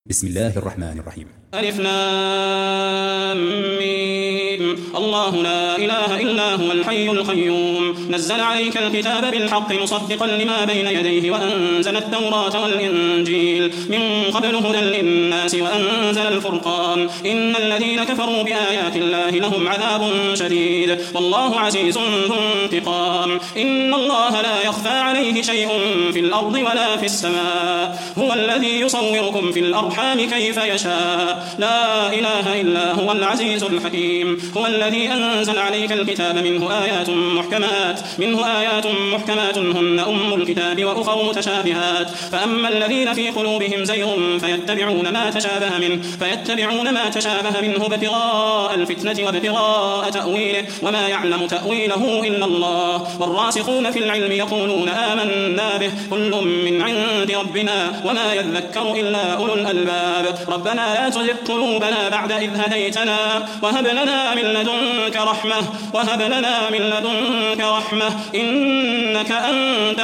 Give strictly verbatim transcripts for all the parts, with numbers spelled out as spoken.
بسم الله الرحمن الرحيم. ألف لام ميم. الله لا إله إلا هو الحي القيوم نزل عليك الكتاب بالحق مصدقا لما بين يديه وأنزل التوراة والإنجيل من قبل هدى للناس وأنزل الفرقان إن الذين كفروا بآيات الله لهم عذاب شديد والله عزيز ذو انتقام إن الله لا يخفى عليه شيء في الأرض ولا في السماء هو الذي يصوركم في الأرحام كيف يشاء لا إله إلا هو العزيز الحكيم هو الذي أنزل عليك الكتاب منه آيات محكمات منه آيات محكمات هن أم الكتاب وأخر متشابهات فأما الذين في قلوبهم زيغ فيتبعون ما تشابه منه فيتبعون ما تشابه منه ابتغاء الفتنة وابتغاء تأويله وما يعلم تأويله إلا الله والراسخون في العلم يقولون آمنا به كل من عند ربنا وما يذكر إلا أولو الألباب ربنا لا تزغ قلوبنا بعد إذ هديتنا وهب لنا من لدنك رحمة وهب لنا من لدنك رحمة إنك أنت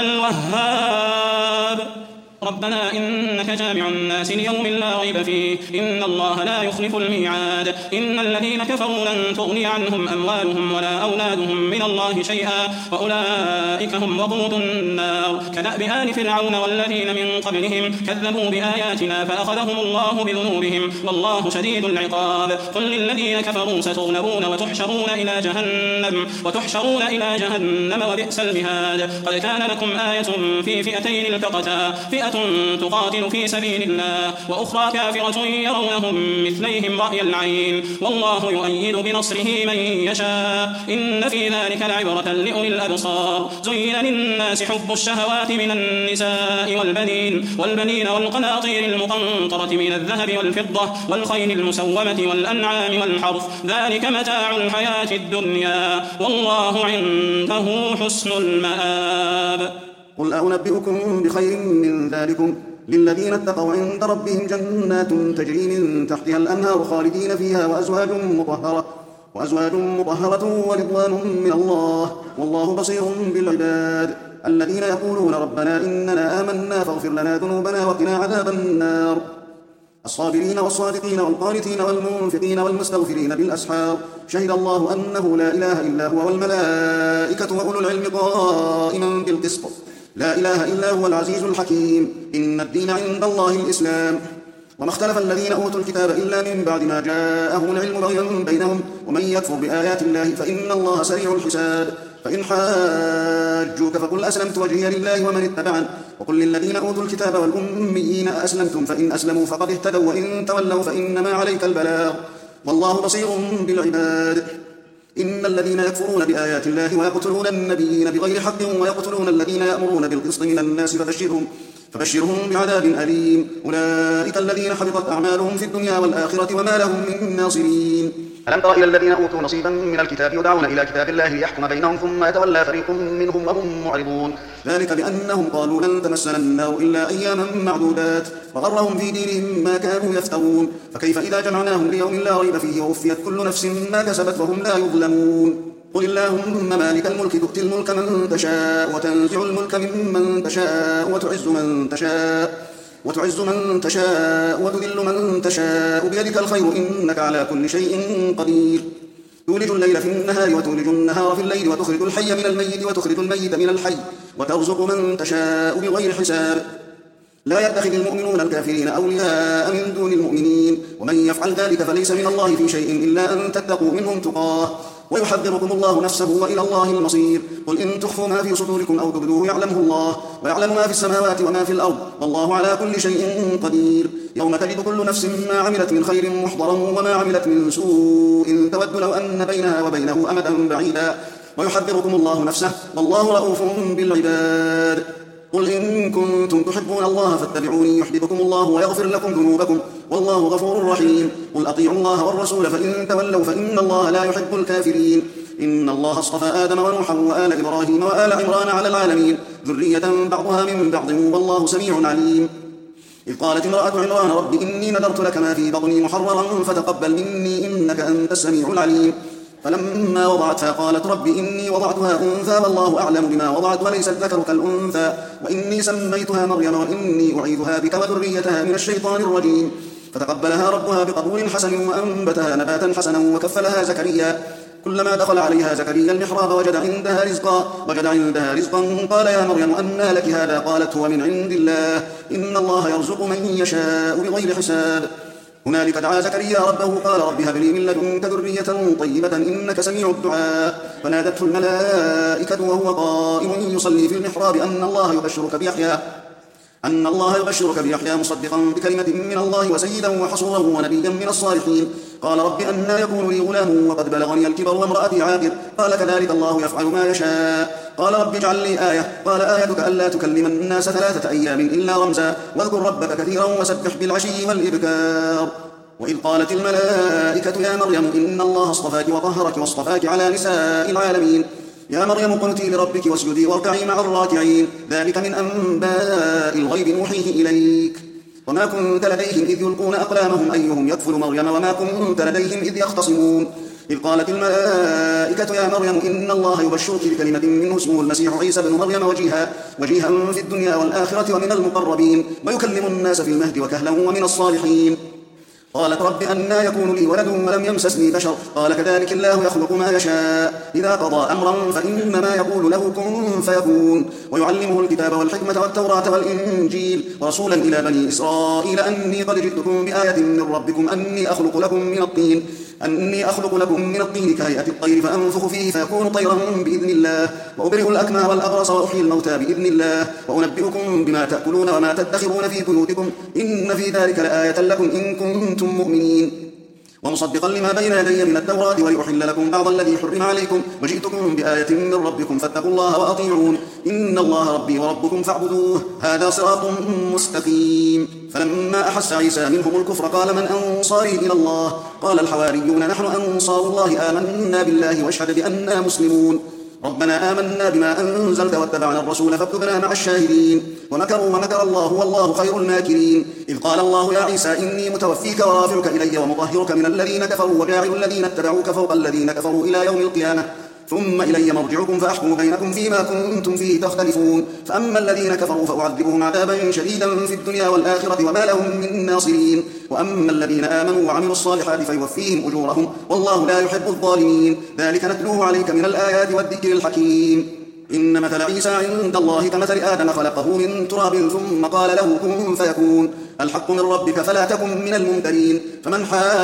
الوهاب ربنا إنك جامع الناس ليوم لا ريب فيه إن الله لا يخلف الميعاد إن الذين كفروا لن تغني عنهم أموالهم ولا أولادهم من الله شيئا وأولئك هم وقود النار كدأب آل فرعون والذين من قبلهم كذبوا بآياتنا فأخذهم الله بذنوبهم والله شديد العقاب قل للذين كفروا ستغلبون وتحشرون إلى جهنم وتحشرون إلى جهنم وبئس المهاد قد كان لكم آية في فئتين التقتا فئة تقاتل في سبيل الله وأخرى كافرة يرونهم مثليهم رأي العين والله يؤيد بنصره من يشاء إن في ذلك لعبرة لأولي الأبصار زين للناس حب الشهوات من النساء والبنين والبنين والقناطير المقنطرة من الذهب والفضة والخيل المسومة والأنعام والحرث ذلك متاع الحياة الدنيا والله عنده حسن المآب قل أنبئكم بخير من ذلكم للذين اتقوا عند ربهم جنات تجري من تحتها الأنهار خالدين فيها وأزواج مطهرة وأزواج مطهرة ورضوان من الله والله بصير بالعباد الذين يقولون ربنا إننا آمنا فاغفر لنا ذنوبنا وقنا عذاب النار الصابرين والصادقين والقانتين والمنفقين والمستغفرين بالأسحار شهد الله أنه لا إله إلا هو والملائكة وأولو العلم قائما بالقسط لا إله إلا هو العزيز الحكيم إن الدين عند الله الإسلام وما اختلف الذين أوتوا الكتاب إلا من بعد ما جاءهم العلم بغيا بينهم ومن يكفر بآيات الله فإن الله سريع الحساب فإن حاجوك فقل أسلمت وجهي لله ومن اتبعن وقل للذين أوتوا الكتاب والأميين أسلمتم فإن أسلموا فقد اهتدوا وإن تولوا فإنما عليك البلاغ والله بصير بالعباد إن الذين يكفرون بآيات الله ويقتلون النبيين بغير حق ويقتلون الذين يأمرون بالقسط من الناس فبشرهم فبشرهم بعذاب أليم أولئك الذين حبطت أعمالهم في الدنيا والآخرة وما لهم من ناصرين ألم تر إلى الذين أوتوا نصيبا من الكتاب يدعون إلى كتاب الله ليحكم بينهم ثم يتولى فريق منهم وهم معرضون ذلك بأنهم قالوا لن تمسنا النار إلا أياما معدودات وغرهم في دينهم ما كانوا يفترون فكيف إذا جمعناهم ليوم لا ريب فيه ووفيت كل نفس ما كسبت وهم لا يظلمون قل اللهم مالك الملك تؤتي الملك من تشاء وتنزع الملك ممن تشاء وتعز من تشاء وتعز من تشاء وتذل من تشاء بيدك الخير إنك على كل شيء قدير تولج الليل في النهار وتولج النهار في الليل وتخرج الحي من الميت وتخرج الميت من الحي وترزق من تشاء بغير حساب لا يتخذ المؤمنون الكافرين أولياء من دون المؤمنين ومن يفعل ذلك فليس من الله في شيء إلا أن تتقوا منهم تقاه ويحذركم الله نفسه وإلى الله المصير قل إن تخفوا ما في صدوركم أو تبدوه يعلمه الله ويعلم ما في السماوات وما في الأرض والله على كل شيء قدير يوم تجد كل نفس ما عملت من خير محضرا وما عملت من سوء تود لو أن بينها وبينه أمدا بعيدا ويحذركم الله نفسه والله رؤوف بالعباد قل إن كنتم تحبون الله فاتبعوني يحببكم الله ويغفر لكم ذنوبكم والله غفور رحيم قل أطيعوا الله والرسول فإن تولوا فإن الله لا يحب الكافرين إن الله اصطفى آدم ونوحا وآل إبراهيم وآل عمران على العالمين ذرية بعضها من بعض والله سميع عليم إذ قالت امرأة عمران رب إني نذرت لك ما في بطني محررا فتقبل مني إنك أنت السميع العليم فلما وضعتها قالت رب إني وضعتها أنثى والله أعلم بما وضعت وليس الذكر كالأنثى وإني سميتها مريم وإني أعيذها بك وذريتها من الشيطان الرجيم فتقبلها ربها بقبول حسن وأنبتها نباتا حسنا وكفلها زكريا. كلما دخل عليها زكريا المحراب وجد عندها رزقا وجد عندها رزقا قال يا مريم أنى لك هذا؟ قالت هو من عند الله إن الله يرزق من يشاء بغير حساب. هنالك دعا زكريا ربه قال رب هب لي من لدنك ذرية طيبة إنك سميع الدعاء. فنادته الملائكة وهو قائم يصلي في المحراب أن الله يبشرك بيحيى أن الله يبشرك بيحيى مصدقا بكلمة من الله وسيدا وحصورا ونبيا من الصالحين. قال رب أنى يكون لي غلام وقد بلغني الكبر وامرأتي عاقر؟ قال كذلك الله يفعل ما يشاء. قال رب اجعل لي آية. قال آيتك ألا تكلم الناس ثلاثة أيام إلا رمزا واذكر ربك كثيرا وسبح بالعشي والإبكار. وإذ قالت الملائكة يا مريم إن الله اصطفاك وطهرك واصطفاك على نساء العالمين. يا مريم قنتي لربك واسجدي واركعي مع الراكعين. ذلك من أنباء الغيب نوحيه إليك. وما كنت لديهم إذ يلقون أقلامهم أيهم يكفل مريم وما كنت لديهم إذ يختصمون. إذ قالت الملائكة يا مريم إن الله يبشرك بكلمة منه اسمه المسيح عيسى بن مريم وجيها وجيها في الدنيا والآخرة ومن المقربين ويكلم الناس في المهد وكهلا ومن الصالحين. قالت رب أنى يكون لي ولد ولم يمسسني بشر؟ قال كذلك الله يخلق ما يشاء إذا قضى أمرا فإنما يقول له كن فيكون. ويعلمه الكتاب والحكمة والتوراة والإنجيل ورسولا إلى بني إسرائيل أني قد جئتكم بآية من ربكم أني أخلق لكم من الطين أني أخلق لكم من الطين كهيئة الطير فأنفخ فيه فيكون طيرا بإذن الله وأبرئ الأكمى والأبرص وأحيي الموتى بإذن الله وأنبئكم بما تأكلون وما تدخرون في بيوتكم إن في ذلك لآية لكم إن كنتم مؤمنين. ومصدقا لما بين يدي من التوراة ولأحل لكم بعض الذي حرم عليكم وجئتكم بآية من ربكم فاتقوا الله وأطيعون إن الله ربي وربكم فاعبدوه هذا صراط مستقيم. فلما أحس عيسى منهم الكفر قال من أنصاري إلى الله؟ قال الحواريون نحن أنصار الله آمنا بالله واشهد بأننا مسلمون. ربنا آمنا بما أنزلت واتبعنا الرسول فاكتبنا مع الشاهدين. ومكروا ومكر الله والله خير الماكرين. إذ قال الله يا عيسى إني متوفيك ورافعك إلي ومطهرك من الذين كفروا وجاعل الذين اتبعوك فوق الذين كفروا إلى يوم القيامة ثم إلي مرجعكم فأحكم بينكم فيما كنتم فيه تختلفون. فأما الذين كفروا فأعذبهم عذابا شديدا في الدنيا والآخرة وما لهم من ناصرين. وأما الذين آمنوا وعملوا الصالحات فيوفيهم أجورهم والله لا يحب الظالمين. ذلك نتلوه عليك من الآيات والذكر الحكيم. إن مثل عيسى عند الله كمثل آدم خلقه من تراب ثم قال له كن فيكون. الحق من ربك فلا تكن من الممترين. فمن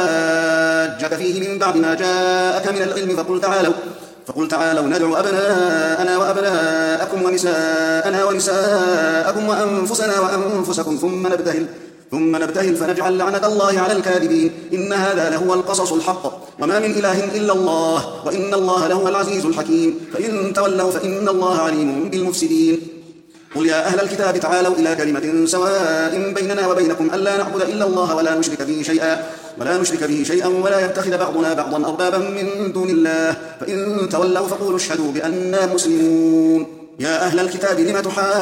حاجك فيه من بعد ما جاءك من العلم فقل تعالوا فقل تعالوا ندعو أبناءنا وأبناءكم ونساءنا ونساءكم وأنفسنا وأنفسكم ثم نبتهل ثم نبتهل فنجعل لعنة الله على الكاذبين. إن هذا لهو القصص الحق وما من إله إلا الله وإن الله لهو العزيز الحكيم. فإن تولوا فإن الله عليم بالمفسدين. قل يا أهل الكتاب تعالوا إلى كلمة سواء بيننا وبينكم ألا نعبد إلا الله ولا نشرك به شيئا ولا نشرك به شيئا ولا يتخذ بعضنا بعضا أربابا من دون الله فإن تولوا فقولوا اشهدوا بأننا مسلمون. يا أهل الكتاب لم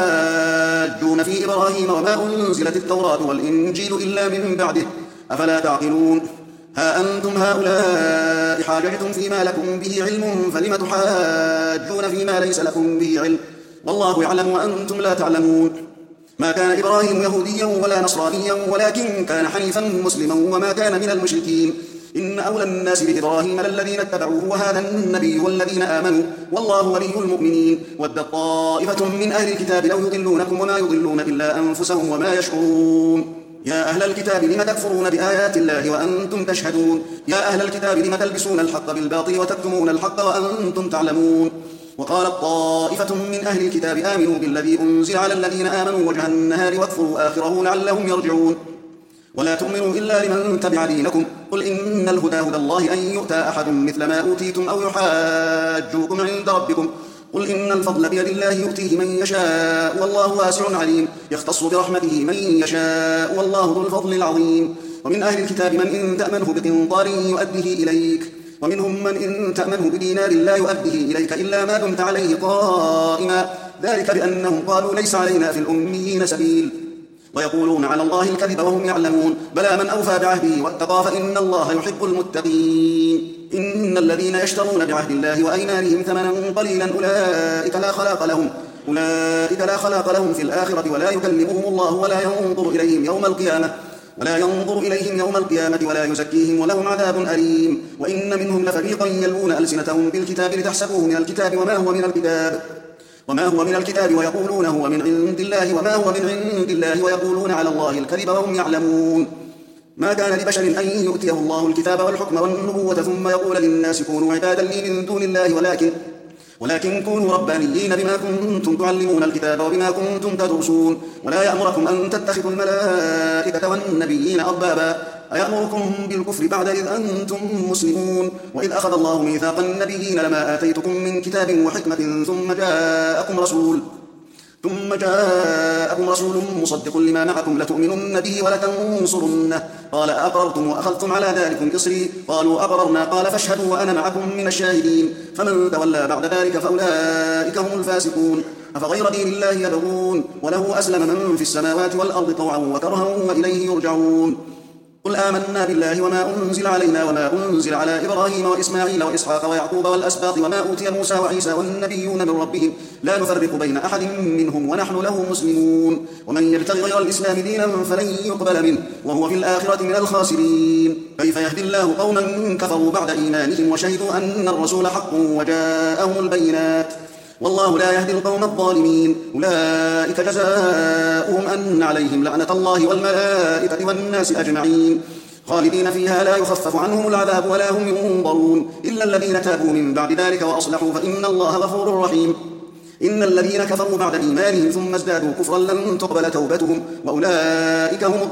تحاجون في إبراهيم وما أنزلت التوراة والإنجيل إلا من بعده أفلا تعقلون. ها أنتم هؤلاء حاججتم فيما لكم به علم فلم تحاجون فيما ليس لكم به علم والله يعلم وأنتم لا تعلمون. ما كان إبراهيم يهوديا ولا نصرانيا ولكن كان حنيفا مسلما وما كان من المشركين. إن أولى الناس بإبراهيم للذين اتبعوه وهذا النبي والذين آمنوا والله ولي المؤمنين. ودت طائفة من أهل الكتاب لو يضلونكم وما يضلون إلا أنفسهم وما يشعرون. يا أهل الكتاب لم تكفرون بآيات الله وأنتم تشهدون. يا أهل الكتاب لم تلبسون الحق بالباطل وتكتمون الحق وأنتم تعلمون. وقالت طائفة من أهل الكتاب آمنوا بالذي أنزل على الذين آمنوا وجه النهار واكفروا آخره لعلهم يرجعون. ولا تؤمنوا إلا لمن تبع دينكم قل إن الهدى هدى الله أن يؤتى أحد مثل ما أوتيتم أو يحاجوكم عند ربكم قل إن الفضل بيد الله يؤتيه من يشاء والله واسع عليم. يختص برحمته من يشاء والله ذو الفضل العظيم. ومن أهل الكتاب من إن تأمنه بقنطار يؤديه إليك ومنهم من إن تأمنه بدينار لا يؤديه إليك إلا ما دمت عليه قائما ذلك بأنهم قالوا ليس علينا في الأميين سبيل ويقولون على الله الكذب وهم يعلمون. بلى من أوفى بعهده واتقى فإن الله يحب المتقين. إن الذين يشترون بعهد الله وأيمانهم ثمنا قليلا أولئك لا خلاق لهم أولئك لا خلاق لهم في الآخرة ولا يكلمهم الله ولا ينظر إليهم يوم القيامة ولا ينظر إليهم يوم القيامة ولا يزكيهم ولهم عذاب أليم. وإن منهم لفريقا يلوون ألسنتهم بالكتاب لتحسبوه من الكتاب وما هو من الكتاب وما هو من الكتاب ويقولون هو من عند الله وما هو من عند الله ويقولون على الله الكذب وهم يعلمون. ما كان لبشر أن يؤتيه الله الكتاب والحكم والنبوة ثم يقول للناس كونوا عبادا لي من دون الله ولكن ولكن كونوا ربانيين بما كنتم تعلمون الكتاب وبما كنتم تدرسون. ولا يأمركم أن تتخذوا الملائكة والنبيين أربابا أيأمركم بالكفر بعد إذ أنتم مسلمون. وإذ أخذ الله ميثاق النبيين لما آتيتكم من كتاب وحكمة ثم جاءكم رسول ثم جاءكم رسول مصدق لما معكم لتؤمنن به ولتنصرنه. قال أقررتم وأخذتم على ذلكم إصري؟ قالوا أقررنا. قال فاشهدوا وأنا معكم من الشاهدين. فمن تولى بعد ذلك فأولئك هم الفاسقون. أفغير دين الله يبغون وله أسلم من في السماوات والأرض طوعا وكرها وإليه يرجعون. قل آمنا بالله وما أنزل علينا وما أنزل على إبراهيم وإسماعيل وإسحاق ويعقوب والأسباط وما أوتي موسى وعيسى والنبيون من ربهم لا نفرق بين أحد منهم ونحن له مسلمون. ومن يبتغي غير الإسلام دينا فلن يقبل منه وهو في الآخرة من الخاسرين. كيف يهدي الله قوما كفروا بعد إيمانهم وشهدوا أن الرسول حق وجاءهم البينات والله لا يهدي القوم الظالمين. أولئك جزاؤهم أن عليهم لعنة الله والملائكة والناس أجمعين خالدين فيها لا يخفف عنهم العذاب ولا هم ينظرون إلا الذين تابوا من بعد ذلك وأصلحوا فإن الله غفور رحيم. إن الذين كفروا بعد إيمانهم ثم ازدادوا كفرا لن تقبل توبتهم وأولئك هم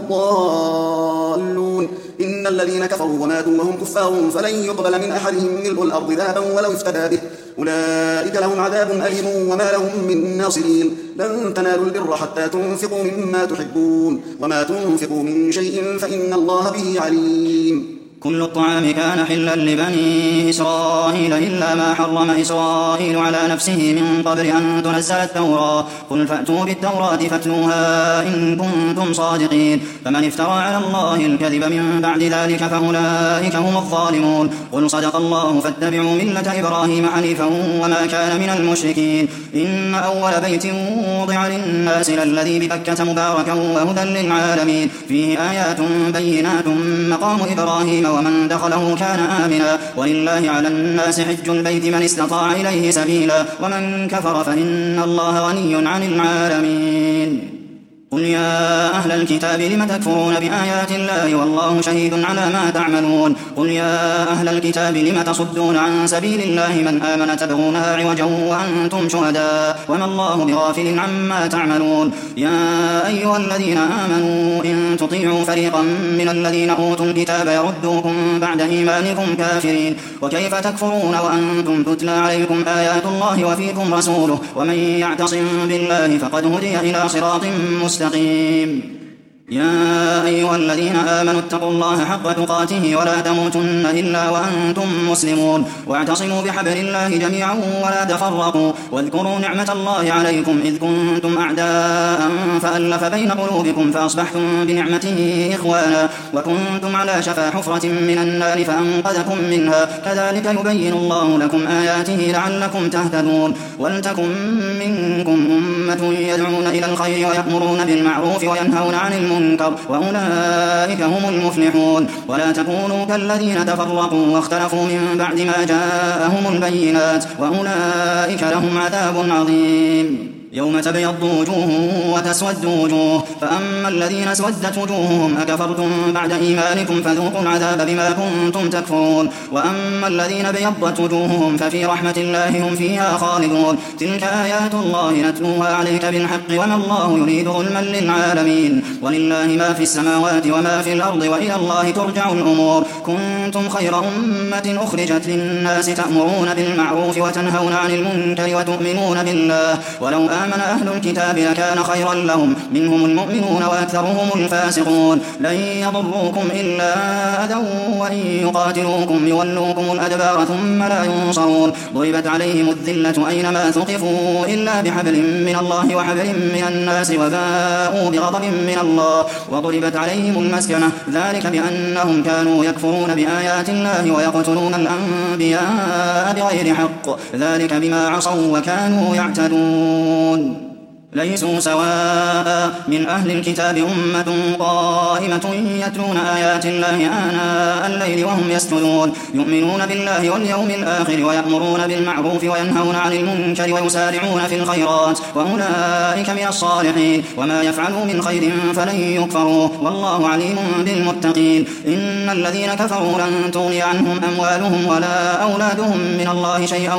الضالون. إن الذين كفروا وماتوا وهم كفار فلن يقبل من أحدهم ملء الأرض ذهبا ولو افتدى به أولئك لهم عذاب أليم وما لهم من ناصرين. لن تنالوا البر حتى تنفقوا مما تحبون وما تنفقوا من شيء فإن الله به عليم. كل الطعام كان حلا لبني إسرائيل إلا ما حرم إسرائيل على نفسه من قبل أن تنزل التوراة. قل فأتوا بالتوراة فاتلوها إن كنتم صادقين. فمن افترى على الله الكذب من بعد ذلك فأولئك هم الظالمون. قل صدق الله فاتبعوا ملة إبراهيم حنيفا وما كان من المشركين. إن أول بيت وضع للناس للذي ببكة مباركا وهدى للعالمين فيه آيات بينات مقام إبراهيم ومن دخله كان آمنا ولله على الناس حج البيت من استطاع إليه سبيلا ومن كفر فإن الله غني عن العالمين. قل يا أهل الكتاب لم تكفرون بآيات الله والله شهيد على ما تعملون. قل يا أهل الكتاب لم تصدون عن سبيل الله من آمن تبغونها عوجا وأنتم شهداء وما الله بغافل عما تعملون. يا أيها الذين آمنوا إن تطيعوا فريقا من الذين أوتوا الكتاب يردوكم بعد إيمانكم كافرين. وكيف تكفرون وأنتم تتلى عليكم آيات الله وفيكم رسوله ومن يعتصم بالله فقد هدي إلى صراط مستقيم. يا أيها الذين آمنوا اتقوا الله حق تقاته ولا تموتن إلا وأنتم مسلمون. واعتصموا بحبل الله جميعا ولا تفرقوا. واذكروا نعمة الله عليكم إذ كنتم أعداء فألف بين قلوبكم فأصبحتم بنعمته إخوانا وكنتم على شفا حفرة من النار فأنقذكم منها. كذلك يبين الله لكم آياته لعلكم تهتدون. ولتكن منكم أمة يدعون إلى الخير ويأمرون بالمعروف وينهون عن المنكر وأولئك هم المفلحون. ولا تكونوا كالذين تفرقوا واختلفوا من بعد ما جاءهم البينات وأولئك لهم عذاب عظيم. يوم تبيض وجوه وتسود وجوه فأما الذين اسودت وجوههم أكفرتم بعد إيمانكم فذوقوا العذاب بما كنتم تكفرون. وأما الذين بيضت وجوههم ففي رحمة الله هم فيها خالدون. تلك آيات الله نتلوها عليك بالحق وما الله يريد ظلما للعالمين. ولله ما في السماوات وما في الأرض وإلى الله ترجع الأمور. كنتم خير أمة أخرجت للناس تأمرون بالمعروف وتنهون عن المنكر وتؤمنون بالله. ولو آمن أهل الكتاب لكان خيرا لهم منهم المؤمنون وأكثرهم الفاسقون. لن يضروكم إلا أذى وإن يقاتلوكم يولوكم الأدبار ثم لا ينصرون. ضربت عليهم الذلة أينما ثقفوا إلا بحبل من الله وحبل من الناس وباءوا بغضب من الله. وضربت عليهم المسكنة ذلك بأنهم كانوا يكفرون بآيات الله ويقتلون الأنبياء بغير حق ذلك بما عصوا وكانوا يعتدون. ليسوا سواء من أهل الكتاب أمة قائمة يتلون آيات الله آناء الليل وهم يسجدون يؤمنون بالله واليوم الآخر ويأمرون بالمعروف وينهون عن المنكر ويسارعون في الخيرات وأولئك من الصالحين وما يفعلوا من خير فلن يكفروا والله عليم بالمتقين إن الذين كفروا لن تغني عنهم أموالهم ولا أولادهم من الله شيئا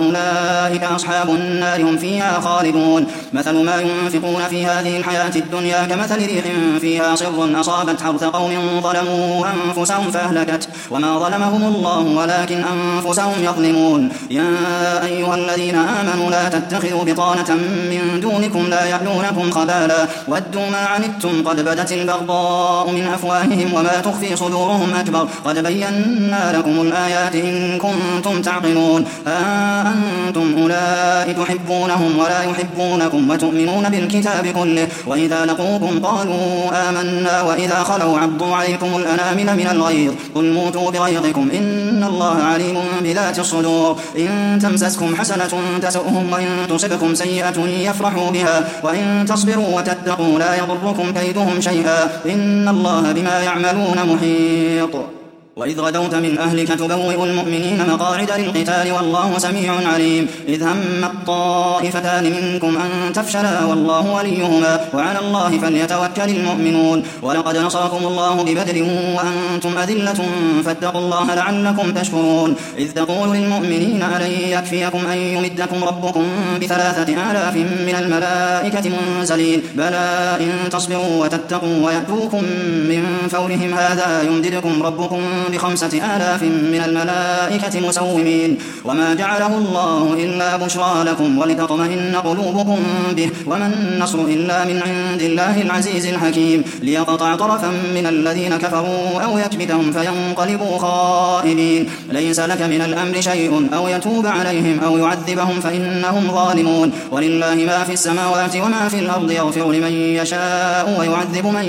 وأولئك أصحاب النار هم فيها خالدون مثل ما ينفقون في هذه الحياة الدنيا كمثل ريح فيها صر أصابت حرث قوم ظلموا أنفسهم فأهلكت وما ظلمهم الله ولكن أنفسهم يظلمون يا أيها الذين آمنوا لا تتخذوا بطانة من دونكم لا يألونكم خبالا ودوا ما عنتم قد بدت البغضاء من أفواههم وما تخفي صدورهم أكبر قد بينا لكم الآيات إن كنتم تعقلون ها أنتم أولئك تحبونهم ولا يحبونكم وتؤمنون بالكتاب كله وإذا لقوكم قالوا آمنا وإذا خلوا عضوا عليكم الأنامل من الغيظ قل موتوا بغيظكم إن الله عليم بذات الصدور إن تمسسكم حسنة تسؤهم وإن تصبكم سيئة يفرحوا بها وإن تصبروا وتتقوا لا يضركم كيدهم شيئا إن الله بما يعملون محيط وإذ غدوت من أهلك تبوئ المؤمنين مقاعد للقتال والله سميع عليم إذ هم الطائفتان منكم أن تفشلا والله وليهما وعلى الله فليتوكل المؤمنون ولقد نصركم الله ببدر وأنتم أذلة فاتقوا الله لعلكم تشكرون إذ تقول للمؤمنين ألن يكفيكم أن يمدكم ربكم بثلاثة آلاف من الملائكة منزلين بلى إن تصبروا وتتقوا ويأتوكم من فورهم هذا يمددكم ربكم بخمسة آلاف من الملائكة مسومين وما جعله الله إلا بشرى لكم ولتطمئن قلوبكم به وما النصر إلا من عند الله العزيز الحكيم ليقطع طرفا من الذين كفروا أو يكبتهم فينقلبوا خائبين ليس لك من الأمر شيء أو يتوب عليهم أو يعذبهم فإنهم ظالمون ولله ما في السماوات وما في الأرض يغفر لمن يشاء ويعذب من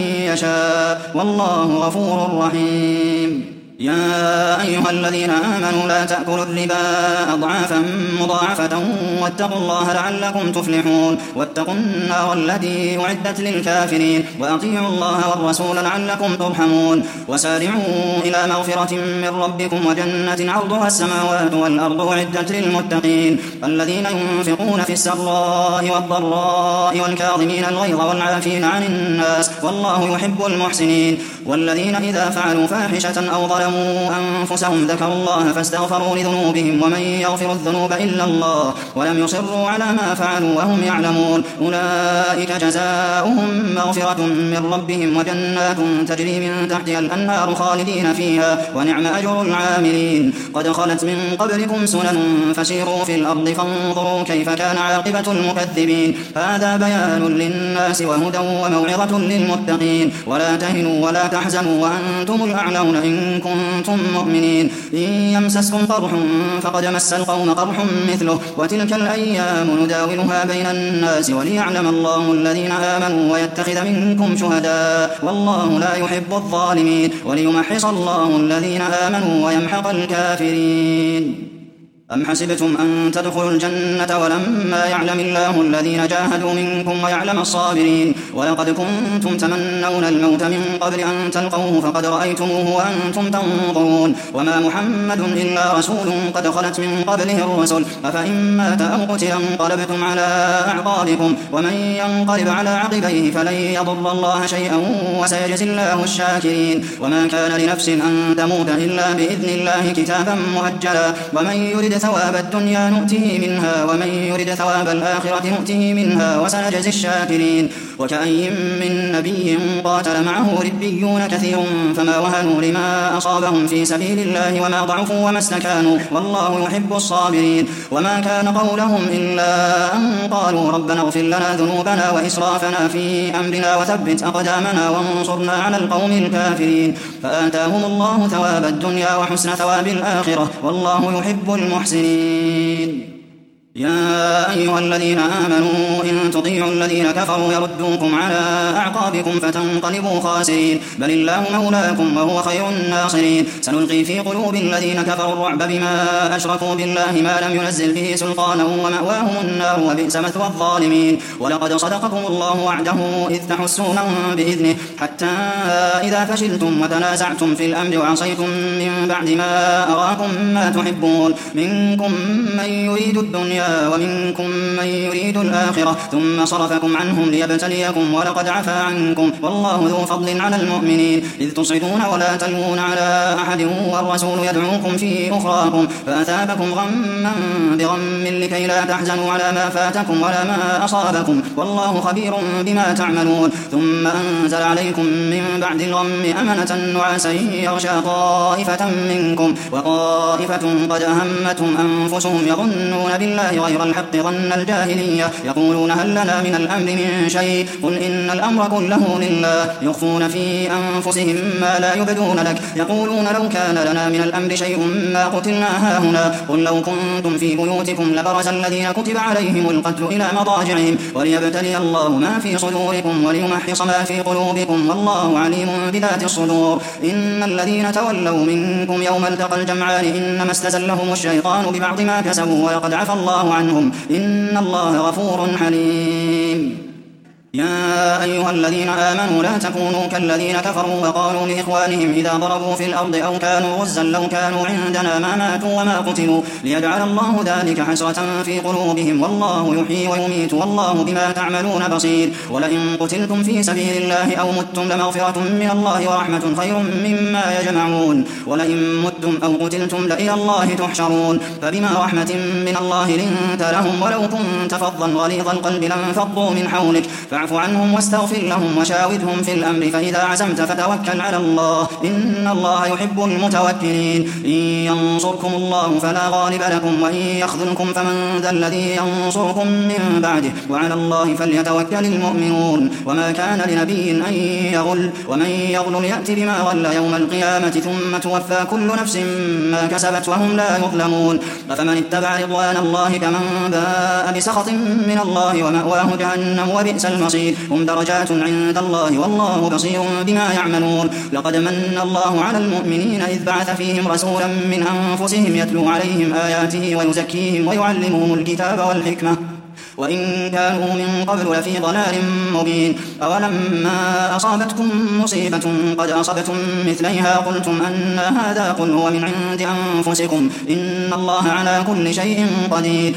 يشاء والله غفور رحيم يا أيها الذين آمنوا لا تأكلوا الربا أضعافا مضاعفة واتقوا الله لعلكم تفلحون واتقوا النار التي أعدت للكافرين وأطيعوا الله والرسول لعلكم ترحمون وسارعوا إلى مغفرة من ربكم وجنة عرضها السماوات والأرض أعدت للمتقين الذين ينفقون في السراء والضراء والكاظمين الغيظ والعافين عن الناس والله يحب المحسنين والذين إذا فعلوا فاحشة أو ظلموا أنفسهم ذكروا الله فاستغفروا لذنوبهم ومن يغفر الذنوب إلا الله ولم يصروا على ما فعلوا وهم يعلمون أولئك جزاؤهم مغفرة من ربهم وجنات تجري من تحتها الأنهار خالدين فيها ونعم أجر العاملين قد خلت من قبلكم سنن فسيروا في الأرض فانظروا كيف كان عاقبة المكذبين هذا بيان للناس وهدى وموعظة للمتقين ولا تهنوا ولا تحزنوا وأنتم الأعلون إن كنتم كنتم مؤمنين إن يمسسكم قرح فقد مس القوم قرح مثله وتلك الأيام نداولها بين الناس وليعلم الله الذين آمنوا ويتخذ منكم شهداء والله لا يحب الظالمين وليمحص الله الذين آمنوا ويمحق الكافرين أم حسبتم أن تدخلوا الجنة ولما يعلم الله الذين جاهدوا منكم ويعلم الصابرين ولقد كنتم تمنون الموت من قبل أن تلقوه فقد رأيتموه وأنتم تنظرون وما محمد إلا رسول قد خلت من قبله الرسل أفإن مات أو قتل انقلبتم على أعقابكم ومن ينقلب على عقبيه فلن يضر الله شيئا وسيجزي الله الشاكرين وما كان لنفس أن تموت إلا بإذن الله كتابا مؤجلا ومن يرد ثواب الدنيا نؤته منها ومن يرد ثواب الآخرة نؤته منها وسنجزي الشاكرين وكأي من نبي قاتل معه ربيون كثير فما وهنوا لما أصابهم في سبيل الله وما ضعفوا وما استكانوا والله يحب الصابرين وما كان قولهم إلا أن قالوا ربنا اغفر لنا ذنوبنا وإسرافنا في أمرنا وثبت أقدامنا وانصرنا على القوم الكافرين فآتاهم الله ثواب الدنيا وحسن ثواب الآخرة والله يحب المحسنين يا أيها الذين آمنوا إن تطيعوا الذين كفروا يردوكم على أعقابكم فتنقلبوا خاسرين بل الله مولاكم وهو خير الناصرين سنلقي في قلوب الذين كفروا الرعب بما أشركوا بالله ما لم ينزل به سلطانا ومأواهم النار وبئس مثوى الظالمين ولقد صدقكم الله وعده إذ تحسونهم بإذنه حتى إذا فشلتم وتنازعتم في الأمر وعصيتم من بعد ما أراكم ما تحبون منكم من يريد الدنيا ومنكم من يريد الآخرة ثم صرفكم عنهم ليبتليكم ولقد عفا عنكم والله ذو فضل على المؤمنين إذ تصعدون ولا تلوون على أحد والرسول يدعوكم في أخراكم فأثابكم غما بغم لكي لا تحزنوا على ما فاتكم ولا ما أصابكم والله خبير بما تعملون ثم أنزل عليكم من بعد الغم أمنة نعاسا يغشى طائفة منكم وطائفة قد أهمتهم أنفسهم يظنون بالله غير الحق ظن الجاهلية يقولون هل لنا من الأمر من شيء قل إن الأمر كله لله يخفون في أنفسهم ما لا يبدون لك يقولون لو كان لنا من الأمر شيء ما قتلنا هاهنا قل لو كنتم في بيوتكم لبرز الذين كتب عليهم القتل إلى مضاجعهم وليبتلي الله ما في صدوركم وليمحص ما في قلوبكم والله عليم بذات الصدور إن الذين تولوا منكم يوم التقى الجمعان إنما استزلهم الشيطان ببعض ما كسبوا ولقد عفى الله عنهم إن الله غفور حليم يا أيها الذين آمنوا لا تكونوا كالذين كفروا وقالوا لإخوانهم إذا ضربوا في الأرض أو كانوا غزا لو كانوا عندنا ما ماتوا وما قتلوا ليجعل الله ذلك حسرة في قلوبهم والله يحيي ويميت والله بما تعملون بصير ولئن قتلتم في سبيل الله أو متم لمغفرة من الله ورحمة خير مما يجمعون ولئن متم أو قتلتم لإلى الله تحشرون فبما رحمة من الله لنت لهم ولو كنت فظا غليظ القلب لانفضوا من حولك فاعف عنهم واستغفر لهم وشاورهم في الأمر فإذا عزمت فتوكل على الله إن الله يحب المتوكلين إن ينصركم الله فلا غالب لكم وإن يخذلكم فمن ذا الذي ينصركم من بعده وعلى الله فليتوكل المؤمنون وما كان لنبي أن يغل ومن يغل يأتي بما غل يوم القيامة ثم توفى كل نفس ما كسبت وهم لا يظلمون أفمن اتبع رضوان الله كمن باء بسخط من الله ومأواه جهنم وبئس المصير هم درجات عند الله والله بصير بما يعملون لقد من الله على المؤمنين إذ بعث فيهم رسولا من أنفسهم يتلو عليهم آياته ويزكيهم ويعلمهم الكتاب والحكمة وإن كانوا من قبل لفي ضلال مبين أولما أصابتكم مصيبة قد أصبتم مثليها قلتم أن هذا قل هو من عند أنفسكم إن الله على كل شيء قدير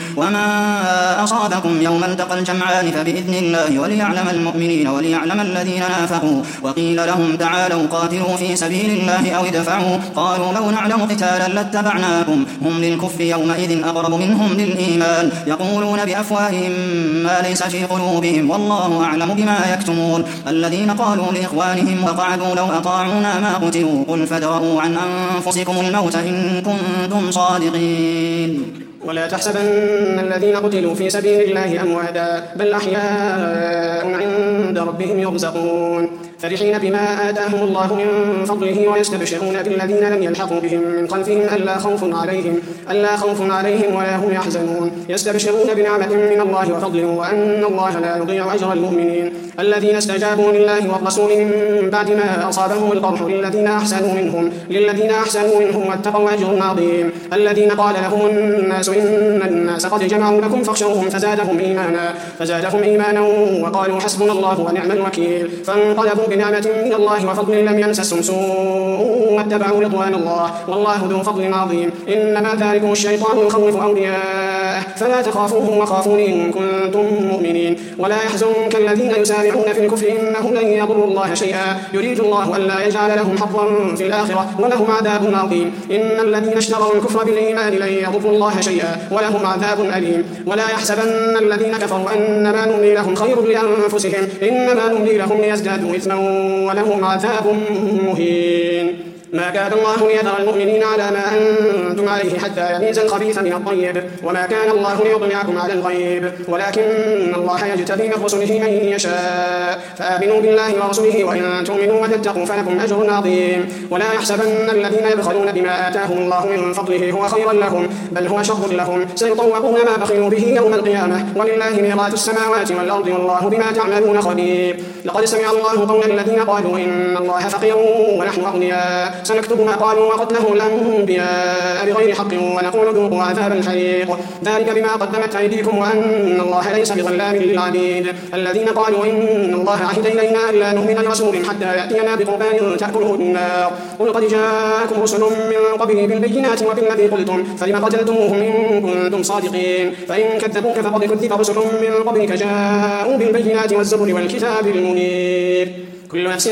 وما أصابكم يوم التقى الجمعان فبإذن الله وليعلم المؤمنين وليعلم الذين نافقوا وقيل لهم تعالوا قاتلوا في سبيل الله أو ادفعوا قالوا لو نعلم قتالا لاتبعناكم هم للكفر يومئذ أقرب منهم للإيمان يقولون بأفواههم ما ليس في قلوبهم والله أعلم بما يكتمون الذين قالوا لإخوانهم وقعدوا لو أطاعونا ما قتلوا قل فادرءوا عن أنفسكم الموت إن كنتم صادقين ولا تحسبن الذين قتلوا في سبيل الله أمواتا بل أحياء عند ربهم يرزقون فرحين بما آتاهم الله من فضله ويستبشرون بالذين لم يلحقوا بهم من خلفهم ألا خوف عليهم ألا خوف عليهم ولا هم يحزنون يستبشرون بنعمة من الله وفضل وأن الله لا يضيع أجر المؤمنين الذين استجابوا لله والرسول من بعد ما أصابهم القرح للذين أحسنوا منهم للذين أحسنوا منهم واتقوا أجر عظيم الذين قال لهم الناس إن الناس قد جمعوا لكم فاخشوهم فزادهم إيمانا فزادهم إيمانا وقالوا حسبنا الله ونعم الوكيل فانقلبوا بنعمة من الله وفضل لم يمسسهم سوء واتبعوا رضوان الله والله ذو فضل عظيم إنما ذلكم الشيطان يخوف أولياءه فلا تخافوهم وخافون إن كنتم مؤمنين ولا يحزنك الذين يسارعون في الكفر إنهم لن يضروا الله شيئا يريد الله ألا يجعل لهم حظا في الآخرة ولهم عذاب عظيم إن الذين اشتروا الكفر بالإيمان لن يضروا الله شيئا ولهم عذاب أليم ولا يحسبن الذين كفروا أنما نملي لهم خير لأنفسهم إنما نملي لهم ليزدادوا إثما ولهم عذاب مهين ما كان الله ليذر المؤمنين على ما أنتم عليه حتى يميز الخبيث من الطيب وما كان الله ليطلعكم على الغيب ولكن الله يجتبي من رسله من يشاء فآمنوا بالله ورسله وإن تؤمنوا وتتقوا فلكم أجر عظيم ولا يحسبن الذين يبخلون بما آتاهم الله من فضله هو خيرا لهم بل هو شر لهم سيطوقون ما بخلوا به يوم القيامة ولله ميراث السماوات والأرض والله بما تعملون خبير لقد سمع الله قول الذين قالوا إن الله فقير ونحن أغنياء سنكتب ما قالوا وقتله الأنبياء بغير حق ونقول ذوقوا عذاب الحريق ذلك بما قدمت أيديكم وأن الله ليس بظلام للعبيد الذين قالوا إن الله عهد إلينا ألا نؤمن لرسول حتى يأتينا بقربان تأكله النار قل قد جاءكم رسل من قبلي بالبينات وبالذي قلتم فلم قتلتموهم إن كنتم صادقين فإن كذبوك فقد كذب رسل من قبلك جاءوا بالبينات والزبر والكتاب المنير كل نفس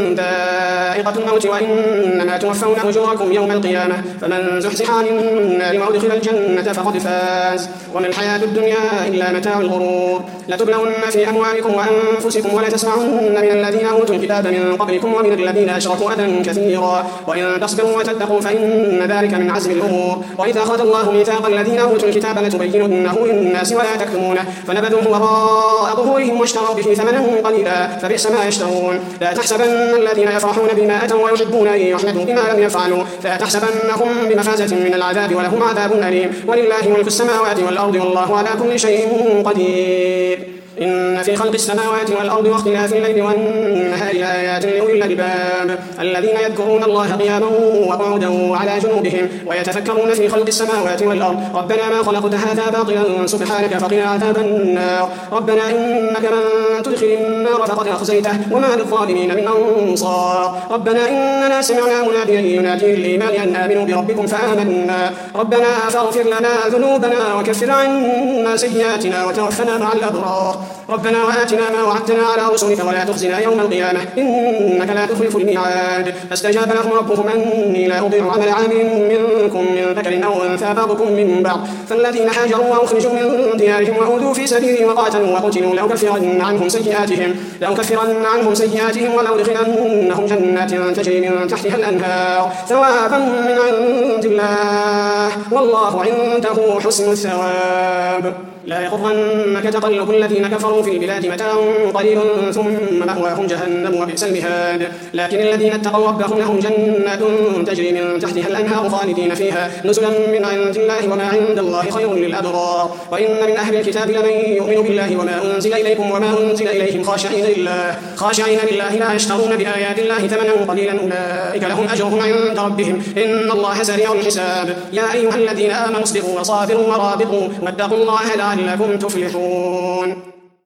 ذائقة الموت وإنما توفون أجوركم يوم القيامة فمن زحزح عن النار وأدخل الجنة فقد فاز وما الحياة الدنيا إلا متاع الغرور لتبلون في أموالكم وأنفسكم ولتسمعن من الذين أوتوا الكتاب من قبلكم ومن الذين أشركوا أذى كثيرا وإن تصبروا وتتقوا فإن ذلك من عزم الأمور وإذا أخذ الله ميثاق الذين أوتوا الكتاب لتبيننه للناس ولا تكتمونه فنبذوه وراء ظهورهم واشتروا به ثمنا قليلا فبئس ما يشترون لا تحسبن الذين يفرحون بما أتوا ويحبون أن يحمدوا بما لم يفعلوا لا تحسبنهم بمفازة من العذاب ولهم عذاب أليم ولله ملك السماوات والأرض والله على كل شيء قدير إن في خلق السماوات والأرض واختلاف الليل والنهار لآيات لأولي الألباب الذين يذكرون الله قياما وقعودا وعلى جنوبهم ويتفكرون في خلق السماوات والأرض ربنا ما خلقت هذا باطلا سبحانك فقنا عذاب النار ربنا إنك من تدخل النار فقد أخزيته وما للظالمين من أنصار ربنا إننا سمعنا مناديا ينادي للإيمان أن آمنوا بربكم فآمنا ربنا فاغفر لنا ذنوبنا وكفر عنا سيئاتنا وتوفنا مع الأبرار ربنا وآتنا ما وعدتنا على رسلك ولا تخزنا يوم القيامة إنك لا تخلف الميعاد فاستجاب لهم ربهم أني لا أضيع عمل عامل منكم من ذكر أو أنثى بعضكم من بعض فالذين هاجروا وأخرجوا من ديارهم وأوذوا في سبيلي وقاتلوا وقتلوا لأكفرن عنهم سيئاتهم لأكفرن عنهم سيئاتهم ولأدخلنهم جنات تجري من تحتها الأنهار ثوابا من عند الله والله عنده حسن الثواب لا يغرنك تقلب الذين كفروا في البلاد متاع قليل ثم مأواهم جهنم وبئس المهاد لكن الذين اتقوا ربهم لهم جنات تجري من تحتها الأنهار خالدين فيها نزلا من عند الله وما عند الله خير للأبرار وإن من أهل الكتاب لمن يؤمن بالله وما أنزل إليكم وما أنزل إليهم خاشعين لله خاشعين لله لا يشترون بآيات الله ثمنا قليلا أولئك لهم أجرهم عند ربهم إن الله سريع الحساب يا أيها الذين آمنوا اصبروا وصابروا ورابطوا واتقوا الله لعلكم تفلحون